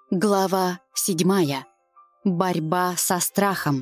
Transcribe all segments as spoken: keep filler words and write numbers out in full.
Глава седьмая. Борьба со страхом.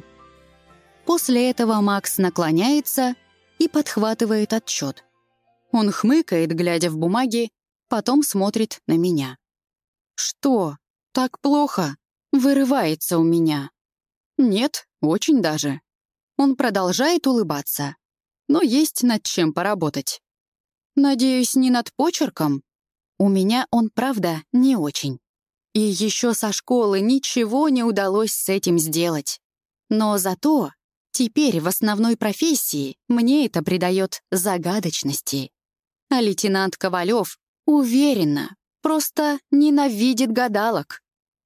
После этого Макс наклоняется и подхватывает отчет. Он хмыкает, глядя в бумаги, потом смотрит на меня. «Что? Так плохо?» — вырывается у меня. «Нет, очень даже». Он продолжает улыбаться. Но есть над чем поработать. Надеюсь, не над почерком? У меня он, правда, не очень. И еще со школы ничего не удалось с этим сделать. Но зато теперь в основной профессии мне это придает загадочности. А лейтенант Ковалев уверенно, просто ненавидит гадалок.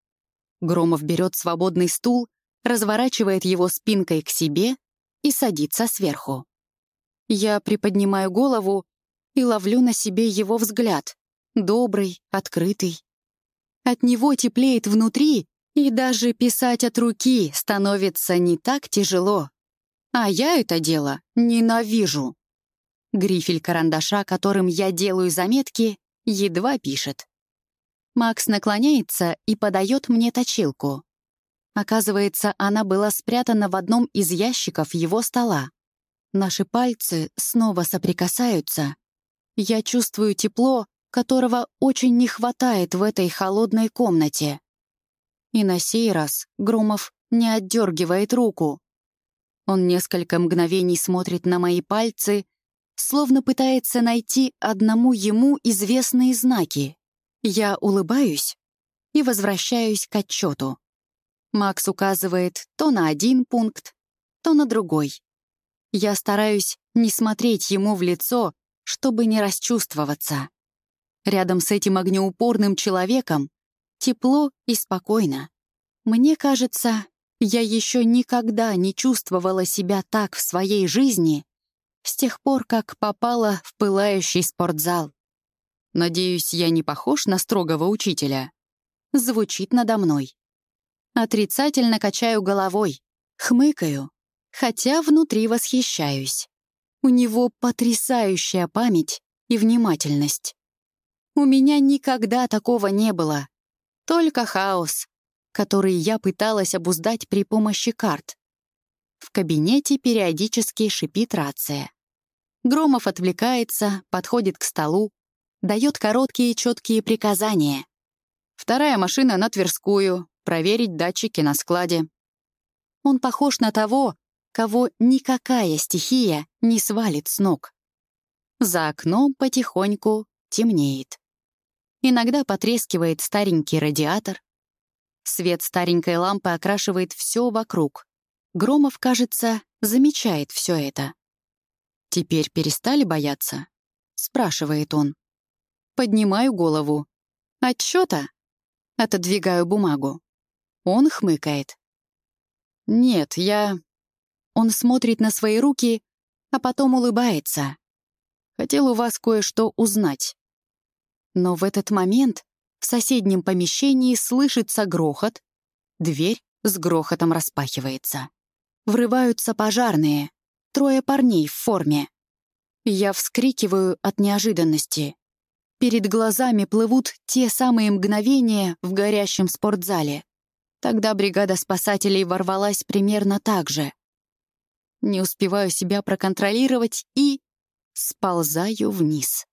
Громов берет свободный стул, разворачивает его спинкой к себе и садится сверху. Я приподнимаю голову и ловлю на себе его взгляд, добрый, открытый. От него теплеет внутри, и даже писать от руки становится не так тяжело. А я это дело ненавижу. Грифель карандаша, которым я делаю заметки, едва пишет. Макс наклоняется и подает мне точилку. Оказывается, она была спрятана в одном из ящиков его стола. Наши пальцы снова соприкасаются. Я чувствую тепло, которого очень не хватает в этой холодной комнате. И на сей раз Громов не отдергивает руку. Он несколько мгновений смотрит на мои пальцы, словно пытается найти одному ему известные знаки. Я улыбаюсь и возвращаюсь к отчету. Макс указывает то на один пункт, то на другой. Я стараюсь не смотреть ему в лицо, чтобы не расчувствоваться. Рядом с этим огнеупорным человеком тепло и спокойно. Мне кажется, я еще никогда не чувствовала себя так в своей жизни с тех пор, как попала в пылающий спортзал. «Надеюсь, я не похож на строгого учителя?» Звучит надо мной. Отрицательно качаю головой, хмыкаю, хотя внутри восхищаюсь. У него потрясающая память и внимательность. У меня никогда такого не было. Только хаос, который я пыталась обуздать при помощи карт. В кабинете периодически шипит рация. Громов отвлекается, подходит к столу, дает короткие четкие приказания. Вторая машина на Тверскую, проверить датчики на складе. Он похож на того, кого никакая стихия не свалит с ног. За окном потихоньку темнеет. Иногда потрескивает старенький радиатор. Свет старенькой лампы окрашивает все вокруг. Громов, кажется, замечает все это. «Теперь перестали бояться?» — спрашивает он. Поднимаю голову. «Отчета?» Отодвигаю бумагу. Он хмыкает. «Нет, я...» Он смотрит на свои руки, а потом улыбается. «Хотел у вас кое-что узнать». Но в этот момент в соседнем помещении слышится грохот, дверь с грохотом распахивается. Врываются пожарные, трое парней в форме. Я вскрикиваю от неожиданности. Перед глазами плывут те самые мгновения в горящем спортзале. Тогда бригада спасателей ворвалась примерно так же. Не успеваю себя проконтролировать и сползаю вниз.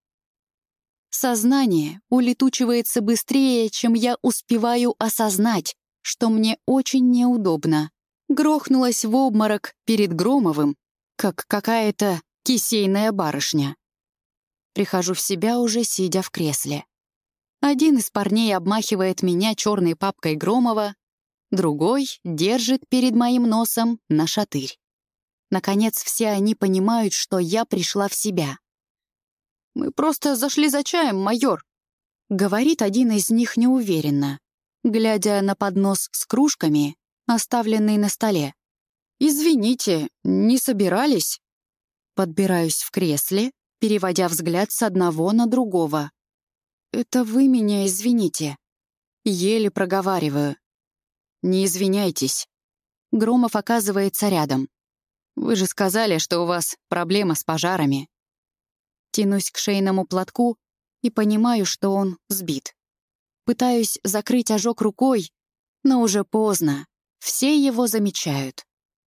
Сознание улетучивается быстрее, чем я успеваю осознать, что мне очень неудобно. Грохнулась в обморок перед Громовым, как какая-то кисейная барышня. Прихожу в себя, уже сидя в кресле. Один из парней обмахивает меня черной папкой Громова, другой держит перед моим носом нашатырь. Наконец, все они понимают, что я пришла в себя. «Мы просто зашли за чаем, майор», — говорит один из них неуверенно, глядя на поднос с кружками, оставленный на столе. «Извините, не собирались?» Подбираюсь в кресле, переводя взгляд с одного на другого. «Это вы меня извините». Еле проговариваю. «Не извиняйтесь». Громов оказывается рядом. «Вы же сказали, что у вас проблема с пожарами». Тянусь к шейному платку и понимаю, что он сбит. пытаюсь закрыть ожог рукой, но уже поздно. Все его замечают.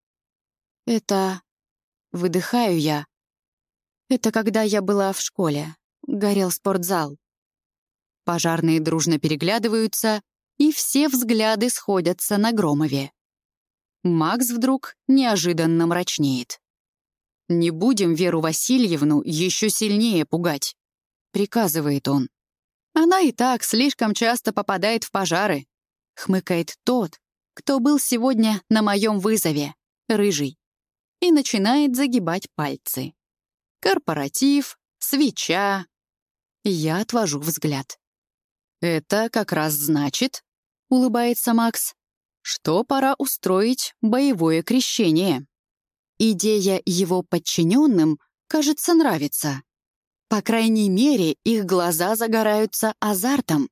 Это... Выдыхаю я. Это когда я была в школе. Горел спортзал. Пожарные дружно переглядываются, и все взгляды сходятся на Громове. Макс вдруг неожиданно мрачнеет. «Не будем Веру Васильевну еще сильнее пугать», — приказывает он. «Она и так слишком часто попадает в пожары», — хмыкает тот, кто был сегодня на моем вызове, рыжий, и начинает загибать пальцы. Корпоратив, свеча. Я отвожу взгляд. «Это как раз значит», — улыбается Макс, «что пора устроить боевое крещение». Идея его подчиненным, кажется, нравится. По крайней мере, их глаза загораются азартом.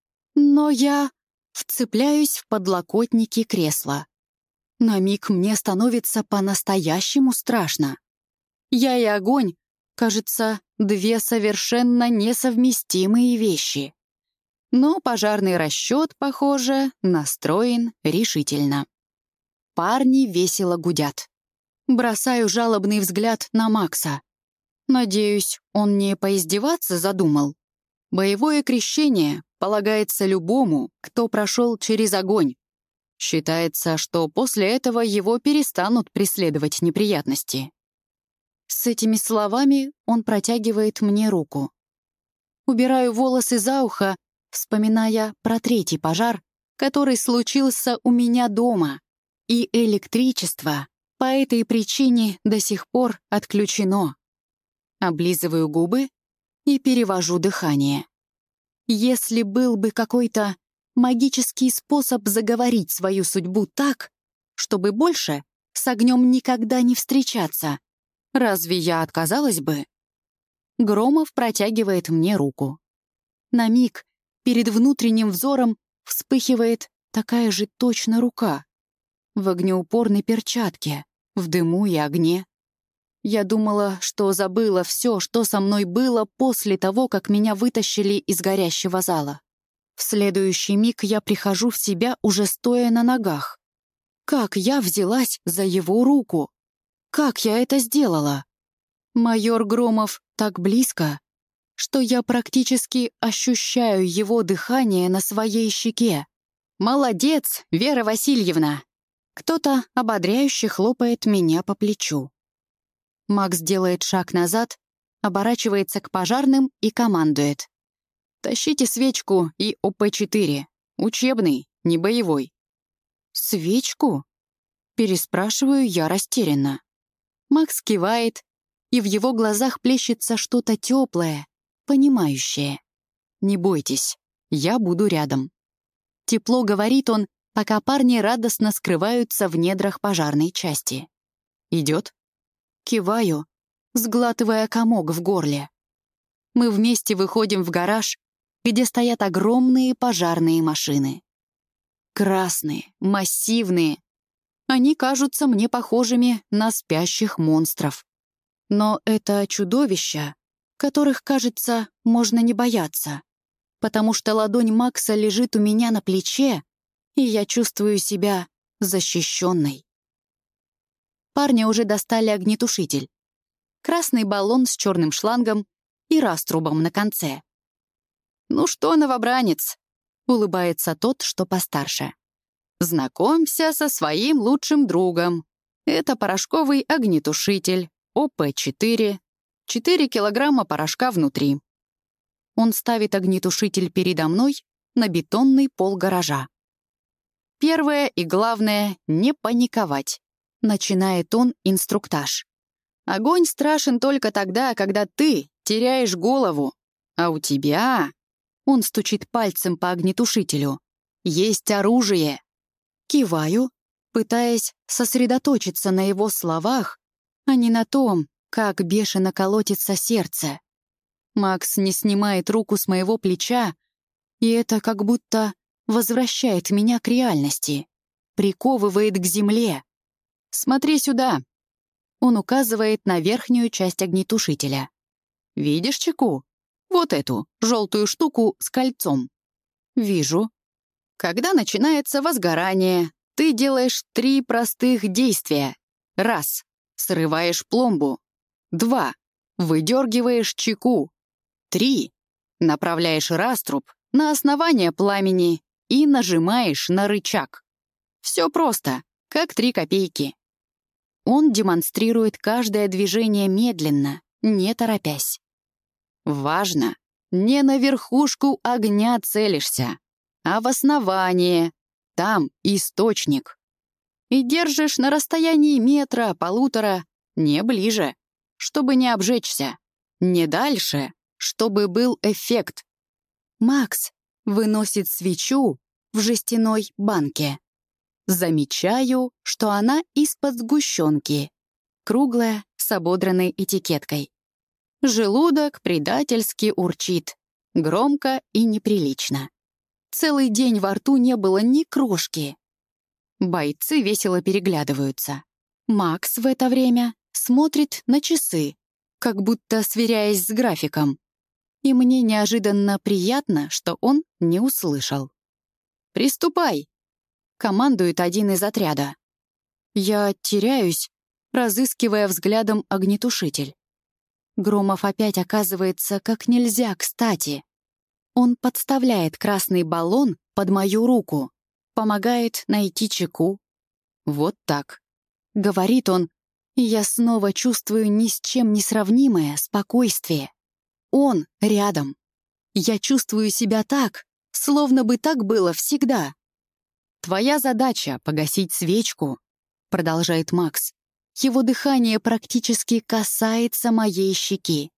Но я вцепляюсь в подлокотники кресла. На миг мне становится по-настоящему страшно. Я и огонь, кажется, две совершенно несовместимые вещи. Но пожарный расчет, похоже, настроен решительно. Парни весело гудят. Бросаю жалобный взгляд на Макса. Надеюсь, он не поиздеваться задумал. Боевое крещение полагается любому, кто прошел через огонь. Считается, что после этого его перестанут преследовать неприятности. С этими словами он протягивает мне руку. Убираю волосы за ухо, вспоминая про третий пожар, который случился у меня дома, и электричество по этой причине до сих пор отключено. Облизываю губы и перевожу дыхание. Если был бы какой-то магический способ заговорить свою судьбу так, чтобы больше с огнем никогда не встречаться, разве я отказалась бы? Громов протягивает мне руку. На миг перед внутренним взором вспыхивает такая же точно рука. В огнеупорной перчатке, в дыму и огне. Я думала, что забыла все, что со мной было после того, как меня вытащили из горящего зала. В следующий миг я прихожу в себя, уже стоя на ногах. Как я взялась за его руку? Как я это сделала? Майор Громов так близко, что я практически ощущаю его дыхание на своей щеке. «Молодец, Вера Васильевна!» Кто-то ободряюще хлопает меня по плечу. Макс делает шаг назад, оборачивается к пожарным и командует. «Тащите свечку и О П четыре. Учебный, не боевой». «Свечку?» Переспрашиваю я растерянно. Макс кивает, и в его глазах плещется что-то теплое, понимающее. «Не бойтесь, я буду рядом». Тепло говорит он, пока парни радостно скрываются в недрах пожарной части. «Идет?» Киваю, сглатывая комок в горле. Мы вместе выходим в гараж, где стоят огромные пожарные машины. Красные, массивные. Они кажутся мне похожими на спящих монстров. Но это чудовища, которых, кажется, можно не бояться, потому что ладонь Макса лежит у меня на плече, и я чувствую себя защищенной. Парни уже достали огнетушитель. Красный баллон с черным шлангом и раструбом на конце. «Ну что, новобранец?» — улыбается тот, что постарше. «Знакомься со своим лучшим другом. Это порошковый огнетушитель, О П четыре, четыре килограмма порошка внутри». Он ставит огнетушитель передо мной на бетонный пол гаража. «Первое и главное — не паниковать», — начинает он инструктаж. «Огонь страшен только тогда, когда ты теряешь голову, а у тебя...» Он стучит пальцем по огнетушителю. «Есть оружие». Киваю, пытаясь сосредоточиться на его словах, а не на том, как бешено колотится сердце. Макс не снимает руку с моего плеча, и это как будто возвращает меня к реальности, приковывает к земле. «Смотри сюда!» Он указывает на верхнюю часть огнетушителя. «Видишь чеку? Вот эту, желтую штуку с кольцом. Вижу. Когда начинается возгорание, ты делаешь три простых действия. Раз. Срываешь пломбу. Два. Выдергиваешь чеку. Три. Направляешь раструб на основание пламени и нажимаешь на рычаг. Все просто, как три копейки. Он демонстрирует каждое движение медленно, не торопясь. Важно, не на верхушку огня целишься, а в основание. Там источник. И держишь на расстоянии метра, полутора, не ближе, чтобы не обжечься. Не дальше, чтобы был эффект. Макс выносит свечу в жестяной банке. Замечаю, что она из-под сгущенки, круглая, с ободранной этикеткой. Желудок предательски урчит, громко и неприлично. Целый день во рту не было ни крошки. Бойцы весело переглядываются. Макс в это время смотрит на часы, как будто сверяясь с графиком. И мне неожиданно приятно, что он не услышал. «Приступай!» — командует один из отряда. Я теряюсь, разыскивая взглядом огнетушитель. Громов опять оказывается как нельзя кстати. Он подставляет красный баллон под мою руку, помогает найти чеку. Вот так. Говорит он, и я снова чувствую ни с чем не сравнимое спокойствие. Он рядом. Я чувствую себя так, словно бы так было всегда. «Твоя задача — погасить свечку», — продолжает Макс. Его дыхание практически касается моей щеки.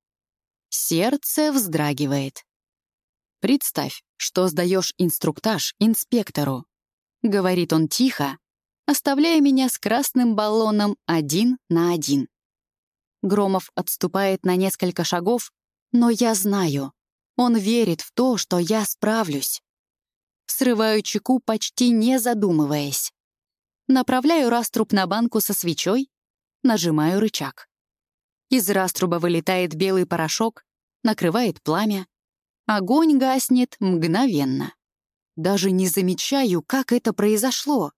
Сердце вздрагивает. «Представь, что сдаешь инструктаж инспектору», — говорит он тихо, оставляя меня с красным баллоном один на один. Громов отступает на несколько шагов, но я знаю, он верит в то, что я справлюсь. Срываю чеку, почти не задумываясь. Направляю раструб на банку со свечой, нажимаю рычаг. Из раструба вылетает белый порошок, накрывает пламя. Огонь гаснет мгновенно. Даже не замечаю, как это произошло.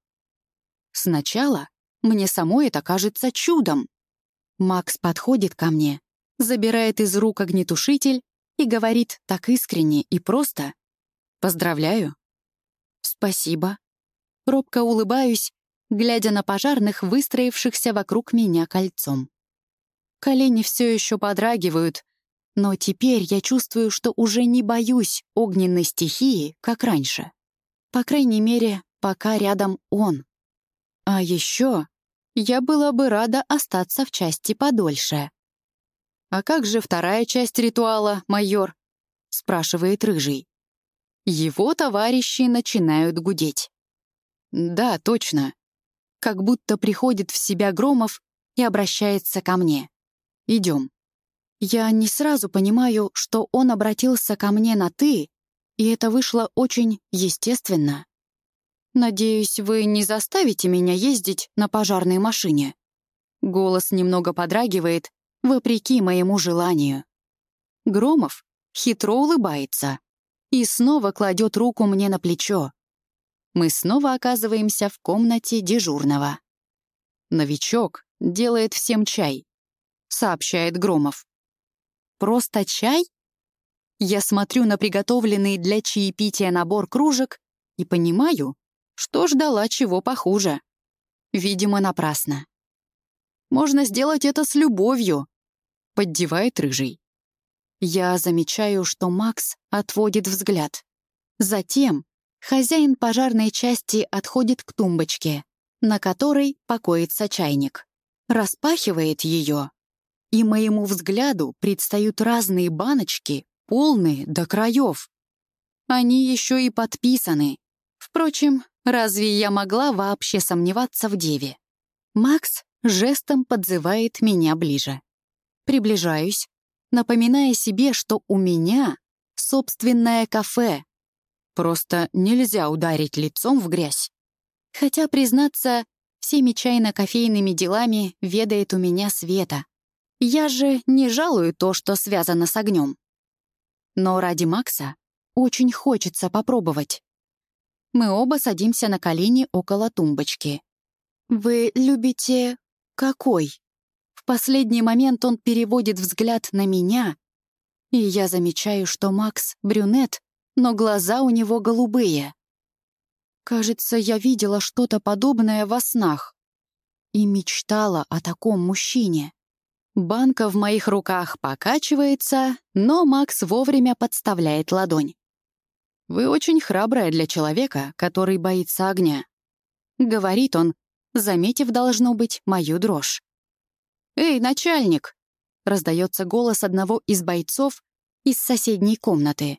Сначала мне самой это кажется чудом. Макс подходит ко мне, забирает из рук огнетушитель и говорит так искренне и просто: «Поздравляю». «Спасибо». Робко улыбаюсь, глядя на пожарных, выстроившихся вокруг меня кольцом. Колени все еще подрагивают, но теперь я чувствую, что уже не боюсь огненной стихии, как раньше. По крайней мере, пока рядом он. А еще я была бы рада остаться в части подольше. «А как же вторая часть ритуала, майор?» — спрашивает Рыжий. Его товарищи начинают гудеть. «Да, точно». Как будто приходит в себя Громов и обращается ко мне. «Идем». Я не сразу понимаю, что он обратился ко мне на «ты», и это вышло очень естественно. «Надеюсь, вы не заставите меня ездить на пожарной машине?» Голос немного подрагивает, вопреки моему желанию. Громов хитро улыбается и снова кладет руку мне на плечо. Мы снова оказываемся в комнате дежурного. «Новичок делает всем чай», — сообщает Громов. «Просто чай?» Я смотрю на приготовленный для чаепития набор кружек и понимаю, что ждала чего похуже. Видимо, напрасно. «Можно сделать это с любовью», — поддевает Рыжий. Я замечаю, что Макс отводит взгляд. Затем хозяин пожарной части отходит к тумбочке, на которой покоится чайник, распахивает ее, и моему взгляду предстают разные баночки, полные до краев. Они еще и подписаны. Впрочем, разве я могла вообще сомневаться в деве? Макс жестом подзывает меня ближе. Приближаюсь, напоминая себе, что у меня собственное кафе. Просто нельзя ударить лицом в грязь. Хотя, признаться, всеми чайно-кофейными делами ведает у меня Света. Я же не жалую то, что связано с огнем. Но ради Макса очень хочется попробовать. Мы оба садимся на колени около тумбочки. «Вы любите какой?» В последний момент он переводит взгляд на меня, и я замечаю, что Макс брюнет, но глаза у него голубые. Кажется, я видела что-то подобное во снах и мечтала о таком мужчине. Банка в моих руках покачивается, но Макс вовремя подставляет ладонь. «Вы очень храбрая для человека, который боится огня», — говорит он, заметив, должно быть, мою дрожь. «Эй, начальник!» — раздается голос одного из бойцов из соседней комнаты.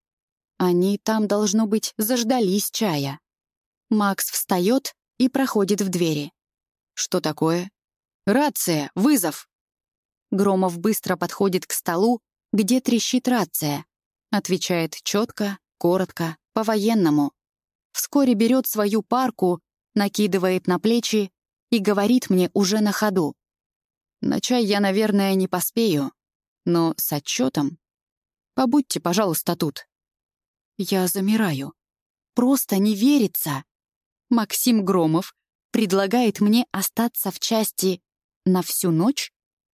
Они там, должно быть, заждались чая. Макс встает и проходит в двери. «Что такое?» «Рация! Вызов!» Громов быстро подходит к столу, где трещит рация. Отвечает четко, коротко, по-военному. Вскоре берет свою парку, накидывает на плечи и говорит мне уже на ходу. «На чай я, наверное, не поспею, но с отчетом побудьте, пожалуйста, тут». Я замираю. Просто не верится. Максим Громов предлагает мне остаться в части на всю ночь?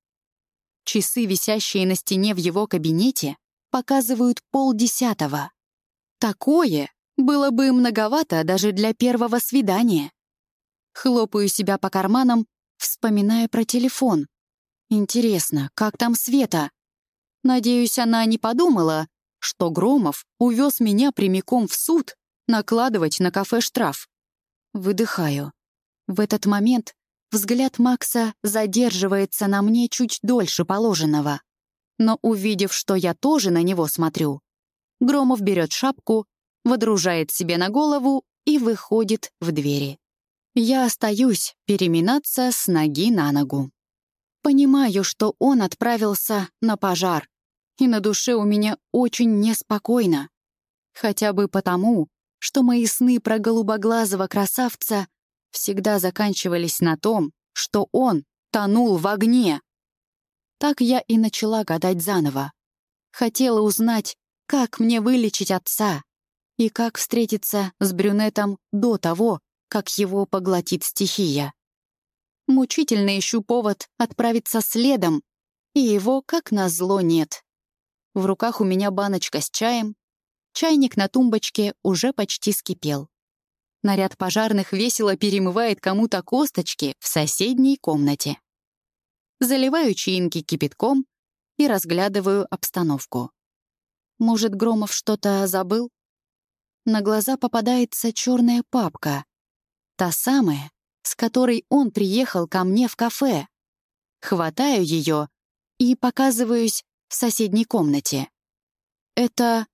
Часы, висящие на стене в его кабинете, показывают полдесятого. Такое было бы многовато даже для первого свидания. Хлопаю себя по карманам, вспоминая про телефон. Интересно, как там Света? Надеюсь, она не подумала, что Громов увез меня прямиком в суд накладывать на кафе штраф. Выдыхаю. В этот момент взгляд Макса задерживается на мне чуть дольше положенного. Но увидев, что я тоже на него смотрю, Громов берет шапку, водружает себе на голову и выходит в двери. Я остаюсь переминаться с ноги на ногу. Понимаю, что он отправился на пожар, и на душе у меня очень неспокойно. Хотя бы потому, что мои сны про голубоглазого красавца всегда заканчивались на том, что он тонул в огне. Так я и начала гадать заново. Хотела узнать, как мне вылечить отца и как встретиться с брюнетом до того, как его поглотит стихия. Мучительно ищу повод отправиться следом, и его, как назло, нет. В руках у меня баночка с чаем, чайник на тумбочке уже почти скипел. Наряд пожарных весело перемывает кому-то косточки в соседней комнате. Заливаю чаинки кипятком и разглядываю обстановку. Может, Громов что-то забыл? На глаза попадается черная папка. Та самая, с которой он приехал ко мне в кафе. Хватаю ее и показываюсь в соседней комнате. Это...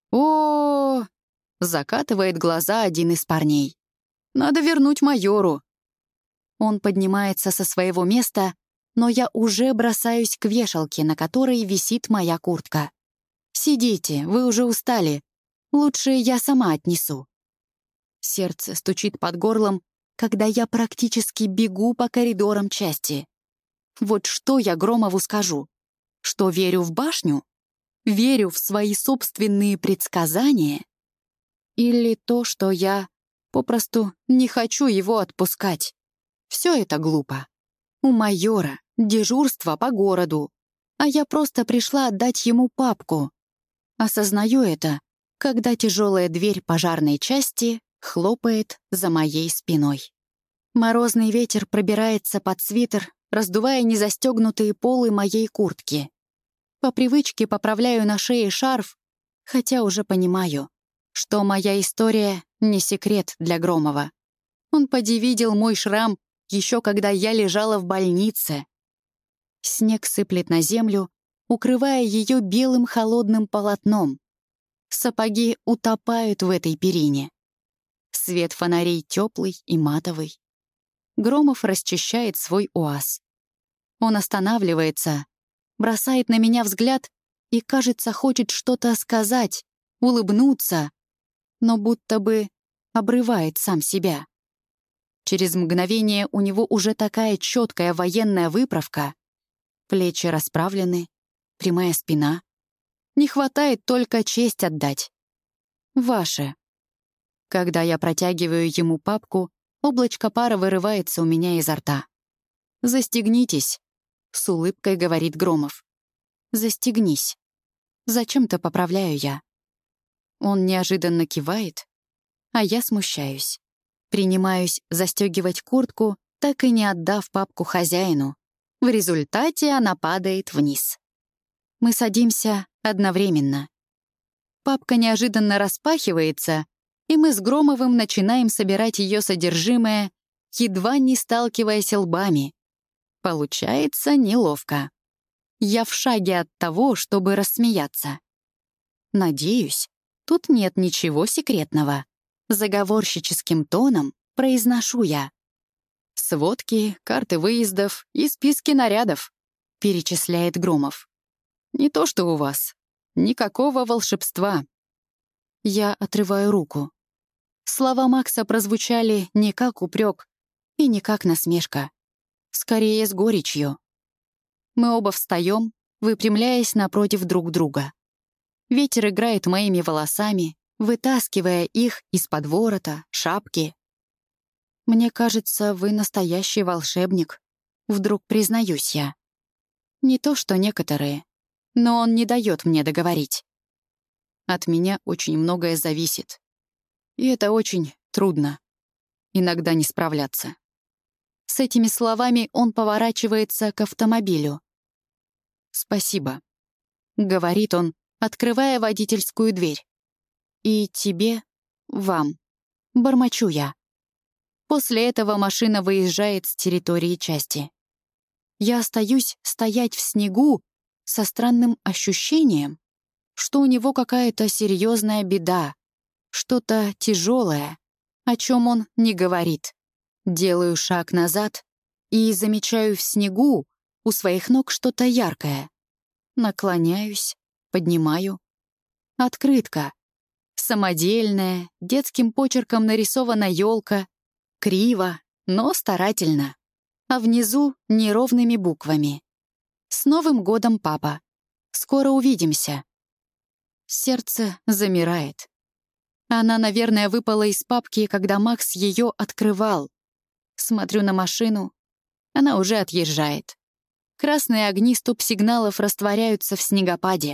О, закатывает глаза один из парней. Надо вернуть майору. Он поднимается со своего места, но я уже бросаюсь к вешалке, на которой висит моя куртка. «Сидите, вы уже устали. Лучше я сама отнесу». Сердце стучит под горлом, когда я практически бегу по коридорам части. Вот что я Громову скажу? Что верю в башню? Верю в свои собственные предсказания? Или то, что я попросту не хочу его отпускать? Все это глупо. У майора дежурство по городу, а я просто пришла отдать ему папку. Осознаю это, когда тяжелая дверь пожарной части хлопает за моей спиной. Морозный ветер пробирается под свитер, раздувая незастегнутые полы моей куртки. По привычке поправляю на шее шарф, хотя уже понимаю, что моя история не секрет для Громова. Он поди видел мой шрам еще когда я лежала в больнице. Снег сыплет на землю, укрывая ее белым холодным полотном. Сапоги утопают в этой перине. Свет фонарей теплый и матовый. Громов расчищает свой УАЗ. Он останавливается, бросает на меня взгляд и, кажется, хочет что-то сказать, улыбнуться, но будто бы обрывает сам себя. Через мгновение у него уже такая четкая военная выправка. Плечи расправлены, прямая спина. Не хватает только честь отдать. Ваше. Когда я протягиваю ему папку, облачко пара вырывается у меня изо рта. «Застегнитесь», — с улыбкой говорит Громов. «Застегнись». Зачем-то поправляю я. Он неожиданно кивает, а я смущаюсь. Принимаюсь застегивать куртку, так и не отдав папку хозяину. В результате она падает вниз. Мы садимся одновременно. Папка неожиданно распахивается, и мы с Громовым начинаем собирать ее содержимое, едва не сталкиваясь лбами. Получается неловко. Я в шаге от того, чтобы рассмеяться. Надеюсь, тут нет ничего секретного. Заговорщическим тоном произношу я. «Сводки, карты выездов и списки нарядов», — перечисляет Громов. «Не то что у вас. Никакого волшебства». Я отрываю руку. Слова Макса прозвучали не как упрек и не как насмешка. Скорее, с горечью. Мы оба встаем, выпрямляясь напротив друг друга. Ветер играет моими волосами, вытаскивая их из-под ворота, шапки. «Мне кажется, вы настоящий волшебник», — вдруг признаюсь я. Не то что некоторые, но он не дает мне договорить. От меня очень многое зависит. И это очень трудно. Иногда не справляться. С этими словами он поворачивается к автомобилю. «Спасибо», — говорит он, открывая водительскую дверь. «И тебе, вам», — бормочу я. После этого машина выезжает с территории части. Я остаюсь стоять в снегу со странным ощущением, что у него какая-то серьезная беда, что-то тяжелое, о чем он не говорит. Делаю шаг назад и замечаю в снегу у своих ног что-то яркое. Наклоняюсь, поднимаю. Открытка. Самодельная, детским почерком нарисована елка. Криво, но старательно. А внизу неровными буквами. «С Новым годом, папа! Скоро увидимся!» Сердце замирает. Она, наверное, выпала из папки, когда Макс ее открывал. Смотрю на машину. Она уже отъезжает. Красные огни стоп-сигналов растворяются в снегопаде.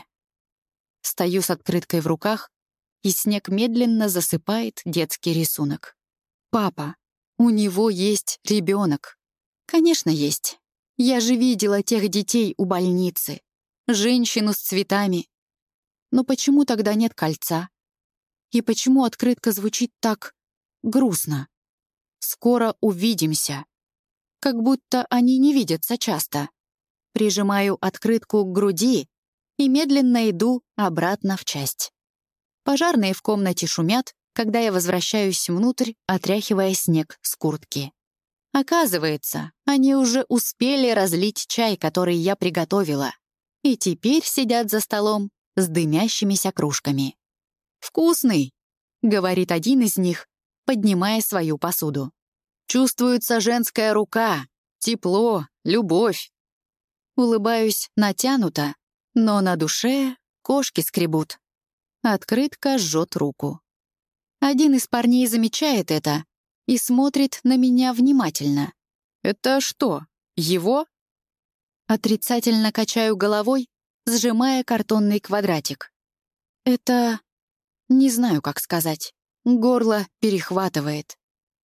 Стою с открыткой в руках, и снег медленно засыпает детский рисунок. «Папа, у него есть ребенок». Конечно, есть. Я же видела тех детей у больницы. Женщину с цветами. Но почему тогда нет кольца? И почему открытка звучит так грустно? «Скоро увидимся». Как будто они не видятся часто. Прижимаю открытку к груди и медленно иду обратно в часть. Пожарные в комнате шумят, когда я возвращаюсь внутрь, отряхивая снег с куртки. Оказывается, они уже успели разлить чай, который я приготовила, и теперь сидят за столом с дымящимися кружками. «Вкусный», — говорит один из них, поднимая свою посуду. «Чувствуется женская рука, тепло, любовь». Улыбаюсь натянуто, но на душе кошки скребут. Открытка жжет руку. Один из парней замечает это и смотрит на меня внимательно. «Это что, его?» Отрицательно качаю головой, сжимая картонный квадратик. «Это... не знаю, как сказать. Горло перехватывает».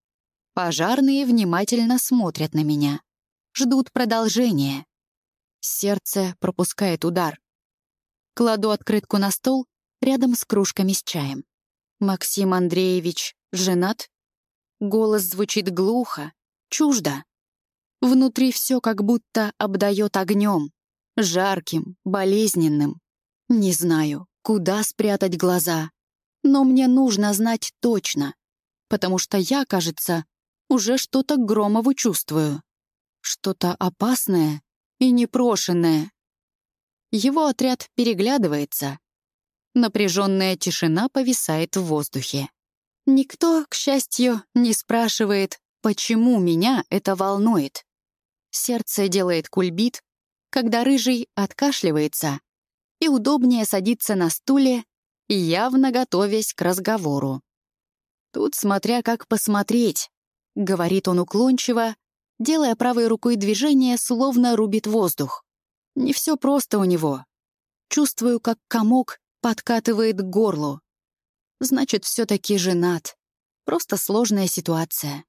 Пожарные внимательно смотрят на меня. Ждут продолжения. Сердце пропускает удар. Кладу открытку на стол рядом с кружками с чаем. «Максим Андреевич женат?» Голос звучит глухо, чуждо. Внутри все как будто обдает огнем, жарким, болезненным. Не знаю, куда спрятать глаза, но мне нужно знать точно, потому что я, кажется, уже что-то к Громову чувствую. Что-то опасное и непрошенное. Его отряд переглядывается. Напряженная тишина повисает в воздухе. Никто, к счастью, не спрашивает, почему меня это волнует. Сердце делает кульбит, когда рыжий откашливается и удобнее садится на стуле явно готовясь к разговору. «Тут смотря как посмотреть», — говорит он уклончиво, делая правой рукой движение, словно рубит воздух. «Не все просто у него. Чувствую, как комок подкатывает к горлу. Значит, все-таки женат. Просто сложная ситуация.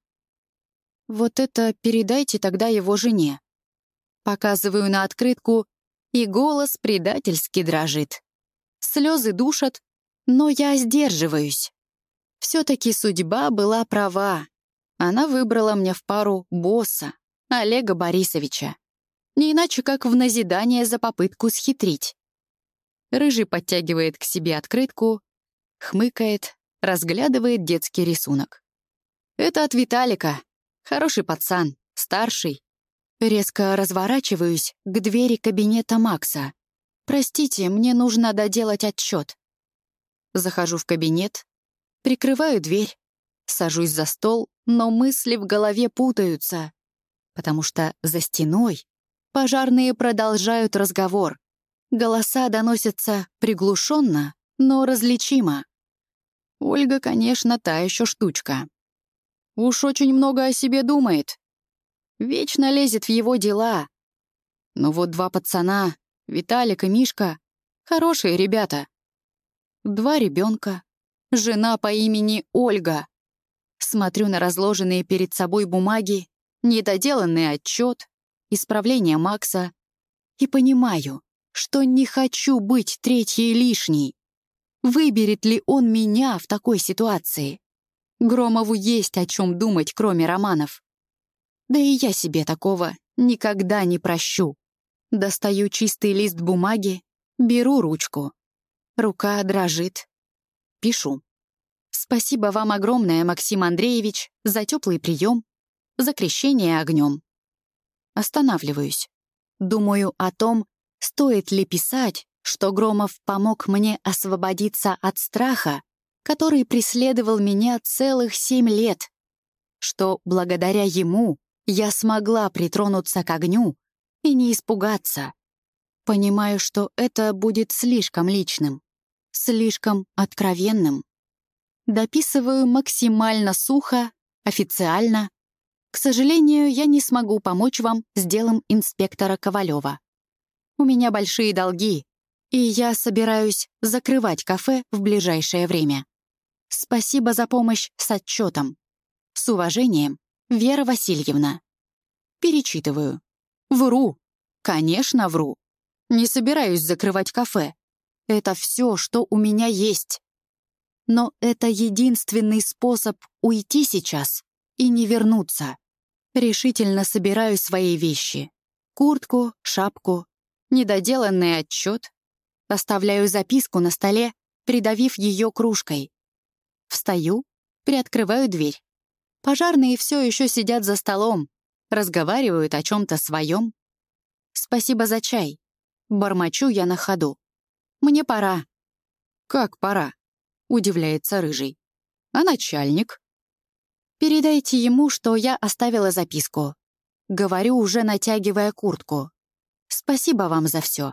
Вот это передайте тогда его жене». Показываю на открытку, и голос предательски дрожит. Слезы душат, но я сдерживаюсь. Все-таки судьба была права. Она выбрала мне в пару босса, Олега Борисовича. Не иначе, как в назидание за попытку схитрить. Рыжий подтягивает к себе открытку, хмыкает, разглядывает детский рисунок. «Это от Виталика. Хороший пацан, старший». Резко разворачиваюсь к двери кабинета Макса. «Простите, мне нужно доделать отчет». Захожу в кабинет, прикрываю дверь, сажусь за стол, но мысли в голове путаются, потому что за стеной пожарные продолжают разговор. Голоса доносятся приглушенно, но различимо. Ольга, конечно, та еще штучка. Уж очень много о себе думает. Вечно лезет в его дела. Но вот два пацана, Виталик и Мишка, хорошие ребята. Два ребенка, жена по имени Ольга. Смотрю на разложенные перед собой бумаги, недоделанный отчет, исправление Макса и понимаю, что не хочу быть третьей лишней. Выберет ли он меня в такой ситуации? Громову есть о чем думать, кроме романов. Да и я себе такого никогда не прощу. Достаю чистый лист бумаги, беру ручку. Рука дрожит. Пишу. Спасибо вам огромное, Максим Андреевич, за теплый прием, за крещение огнем. Останавливаюсь. Думаю о том, стоит ли писать, что Громов помог мне освободиться от страха, который преследовал меня целых семь лет, что благодаря ему я смогла притронуться к огню и не испугаться. Понимаю, что это будет слишком личным, слишком откровенным. Дописываю максимально сухо, официально. К сожалению, я не смогу помочь вам с делом инспектора Ковалева. У меня большие долги, и я собираюсь закрывать кафе в ближайшее время. Спасибо за помощь с отчетом. С уважением, Вера Васильевна. Перечитываю. Вру. Конечно, вру. Не собираюсь закрывать кафе. Это все, что у меня есть. Но это единственный способ уйти сейчас и не вернуться. Решительно собираю свои вещи. Куртку, шапку, недоделанный отчет. Оставляю записку на столе, придавив ее кружкой. Встаю, приоткрываю дверь. Пожарные все еще сидят за столом, разговаривают о чем-то своем. «Спасибо за чай». Бормочу я на ходу. «Мне пора». «Как пора?» — удивляется Рыжий. «А начальник?» «Передайте ему, что я оставила записку». Говорю, уже натягивая куртку. «Спасибо вам за все».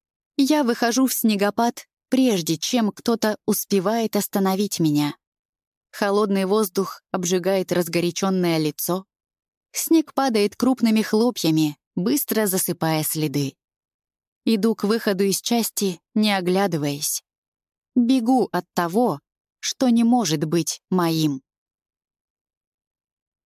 Я выхожу в снегопад, прежде чем кто-то успевает остановить меня. Холодный воздух обжигает разгоряченное лицо. Снег падает крупными хлопьями, быстро засыпая следы. Иду к выходу из части, не оглядываясь. Бегу от того, что не может быть моим.